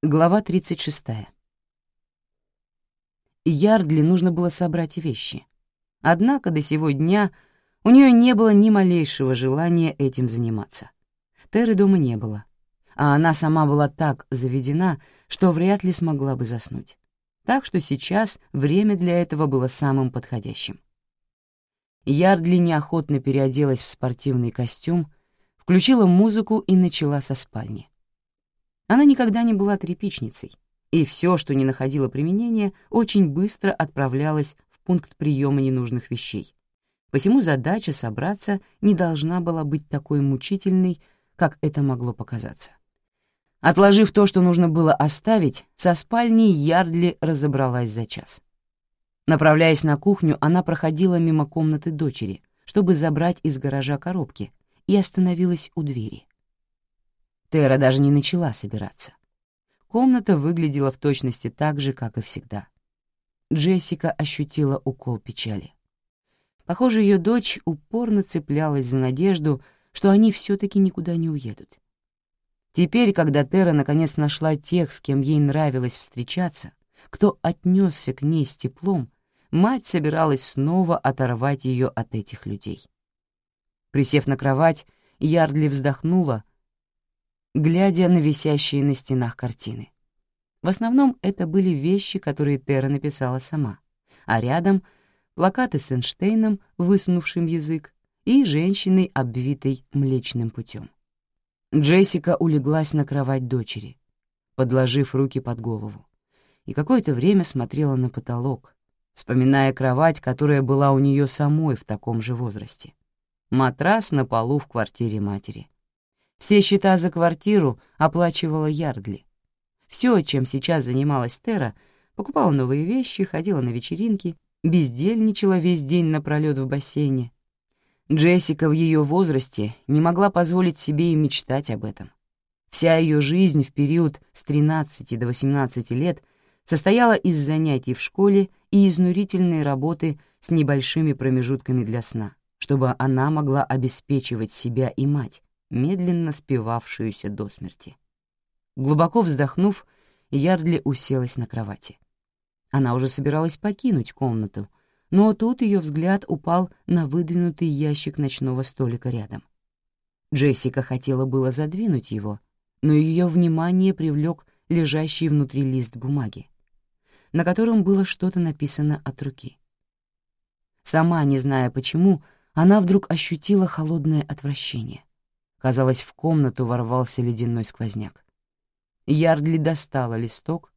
Глава 36. Ярдли нужно было собрать вещи. Однако до сего дня у нее не было ни малейшего желания этим заниматься. Теры дома не было, а она сама была так заведена, что вряд ли смогла бы заснуть. Так что сейчас время для этого было самым подходящим. Ярдли неохотно переоделась в спортивный костюм, включила музыку и начала со спальни. Она никогда не была тряпичницей, и все, что не находило применения, очень быстро отправлялось в пункт приема ненужных вещей. Посему задача собраться не должна была быть такой мучительной, как это могло показаться. Отложив то, что нужно было оставить, со спальней Ярдли разобралась за час. Направляясь на кухню, она проходила мимо комнаты дочери, чтобы забрать из гаража коробки, и остановилась у двери. Тера даже не начала собираться. Комната выглядела в точности так же, как и всегда. Джессика ощутила укол печали. Похоже, ее дочь упорно цеплялась за надежду, что они все-таки никуда не уедут. Теперь, когда Тера наконец нашла тех, с кем ей нравилось встречаться, кто отнесся к ней с теплом, мать собиралась снова оторвать ее от этих людей. Присев на кровать, Ярдли вздохнула, глядя на висящие на стенах картины. В основном это были вещи, которые Тера написала сама, а рядом — плакаты с Эйнштейном, высунувшим язык, и женщиной, обвитой Млечным путем. Джессика улеглась на кровать дочери, подложив руки под голову, и какое-то время смотрела на потолок, вспоминая кровать, которая была у нее самой в таком же возрасте. Матрас на полу в квартире матери. Все счета за квартиру оплачивала Ярдли. Все, чем сейчас занималась Тера, покупала новые вещи, ходила на вечеринки, бездельничала весь день напролёт в бассейне. Джессика в ее возрасте не могла позволить себе и мечтать об этом. Вся ее жизнь в период с 13 до 18 лет состояла из занятий в школе и изнурительной работы с небольшими промежутками для сна, чтобы она могла обеспечивать себя и мать, медленно спивавшуюся до смерти. Глубоко вздохнув, Ярдли уселась на кровати. Она уже собиралась покинуть комнату, но тут ее взгляд упал на выдвинутый ящик ночного столика рядом. Джессика хотела было задвинуть его, но ее внимание привлек лежащий внутри лист бумаги, на котором было что-то написано от руки. Сама, не зная почему, она вдруг ощутила холодное отвращение. Казалось, в комнату ворвался ледяной сквозняк. Ярдли достала листок.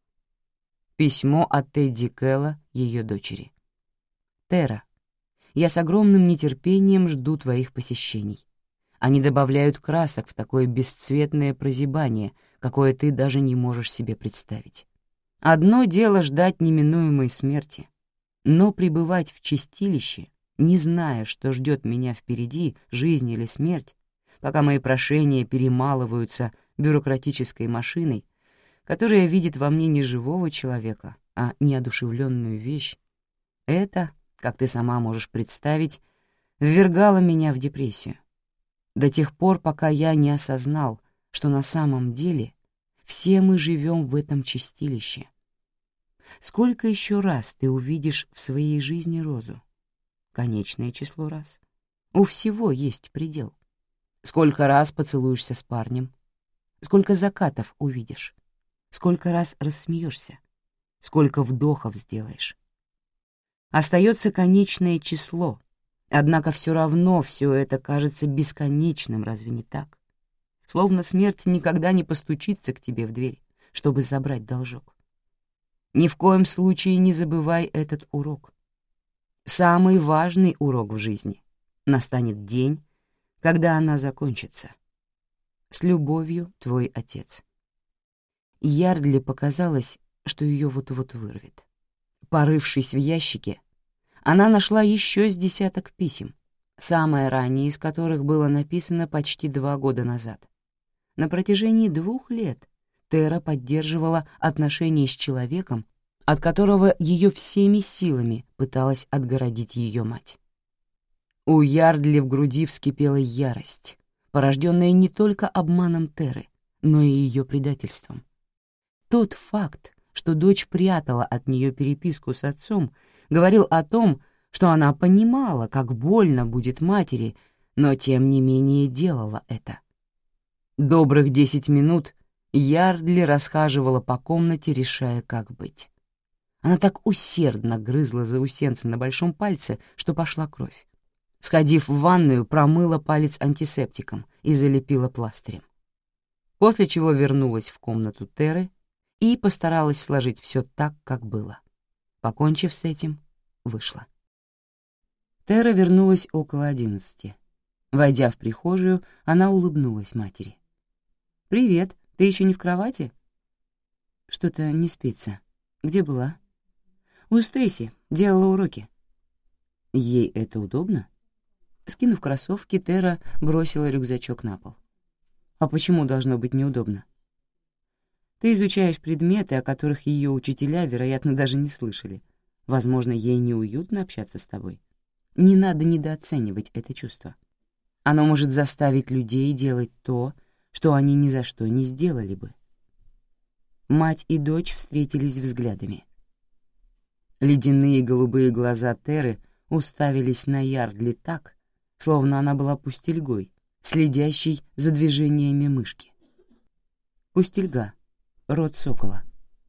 Письмо от Эдди Кэлла, ее дочери. «Тера, я с огромным нетерпением жду твоих посещений. Они добавляют красок в такое бесцветное прозябание, какое ты даже не можешь себе представить. Одно дело ждать неминуемой смерти, но пребывать в чистилище, не зная, что ждет меня впереди, жизнь или смерть, пока мои прошения перемалываются бюрократической машиной, которая видит во мне не живого человека, а неодушевленную вещь, это, как ты сама можешь представить, ввергало меня в депрессию. До тех пор, пока я не осознал, что на самом деле все мы живем в этом чистилище. Сколько еще раз ты увидишь в своей жизни розу? Конечное число раз. У всего есть предел. Сколько раз поцелуешься с парнем? Сколько закатов увидишь? Сколько раз рассмеешься? Сколько вдохов сделаешь? Остается конечное число, однако все равно все это кажется бесконечным, разве не так? Словно смерть никогда не постучится к тебе в дверь, чтобы забрать должок. Ни в коем случае не забывай этот урок. Самый важный урок в жизни. Настанет день, когда она закончится. С любовью, твой отец. Ярдли показалось, что ее вот-вот вырвет. Порывшись в ящике, она нашла еще с десяток писем, самое раннее из которых было написано почти 2 года назад. На протяжении 2 лет Тера поддерживала отношения с человеком, от которого ее всеми силами пыталась отгородить ее мать. У Ярдли в груди вскипела ярость, порожденная не только обманом Теры, но и ее предательством. Тот факт, что дочь прятала от нее переписку с отцом, говорил о том, что она понимала, как больно будет матери, но тем не менее делала это. Добрых 10 минут Ярдли расхаживала по комнате, решая, как быть. Она так усердно грызла заусенцы на большом пальце, что пошла кровь. Сходив в ванную, промыла палец антисептиком и залепила пластырем. После чего вернулась в комнату Теры и постаралась сложить все так, как было. Покончив с этим, вышла. Тера вернулась около 11. Войдя в прихожую, она улыбнулась матери. «Привет, ты еще не в кровати?» «Что-то не спится. Где была?» «У Стейси, делала уроки». «Ей это удобно?» Скинув кроссовки, Тера бросила рюкзачок на пол. «А почему должно быть неудобно?» «Ты изучаешь предметы, о которых ее учителя, вероятно, даже не слышали. Возможно, ей неуютно общаться с тобой. Не надо недооценивать это чувство. Оно может заставить людей делать то, что они ни за что не сделали бы». Мать и дочь встретились взглядами. Ледяные голубые глаза Теры уставились на Ярдли так, словно она была пустельгой, следящей за движениями мышки. Пустельга, род сокола.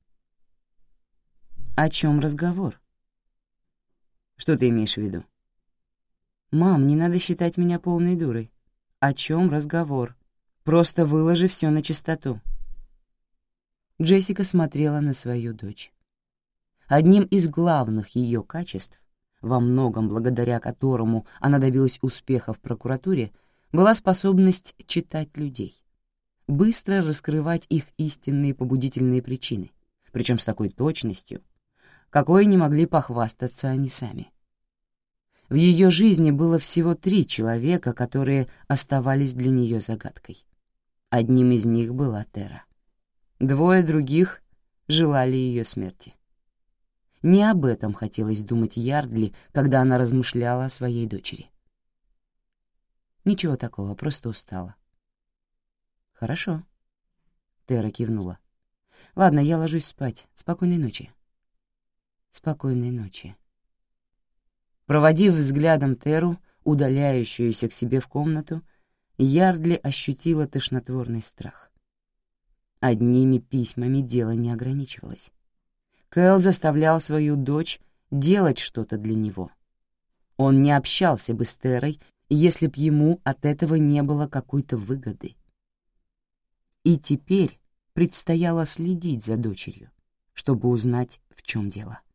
«О чем разговор?» «Что ты имеешь в виду?» «Мам, не надо считать меня полной дурой. О чем разговор? Просто выложи все на чистоту». Джессика смотрела на свою дочь. Одним из главных ее качеств, во многом благодаря которому она добилась успеха в прокуратуре, была способность читать людей, быстро раскрывать их истинные побудительные причины, причем с такой точностью, какой не могли похвастаться они сами. В ее жизни было всего 3 человека, которые оставались для нее загадкой. Одним из них была Тера. 2 других желали ее смерти. Не об этом хотелось думать Ярдли, когда она размышляла о своей дочери. «Ничего такого, просто устала». «Хорошо», — Тера кивнула. «Ладно, я ложусь спать. Спокойной ночи». «Спокойной ночи». Проводив взглядом Теру, удаляющуюся к себе в комнату, Ярдли ощутила тошнотворный страх. Одними письмами дело не ограничивалось. Кэл заставлял свою дочь делать что-то для него. Он не общался бы с Терой, если б ему от этого не было какой-то выгоды. И теперь предстояло следить за дочерью, чтобы узнать, в чем дело.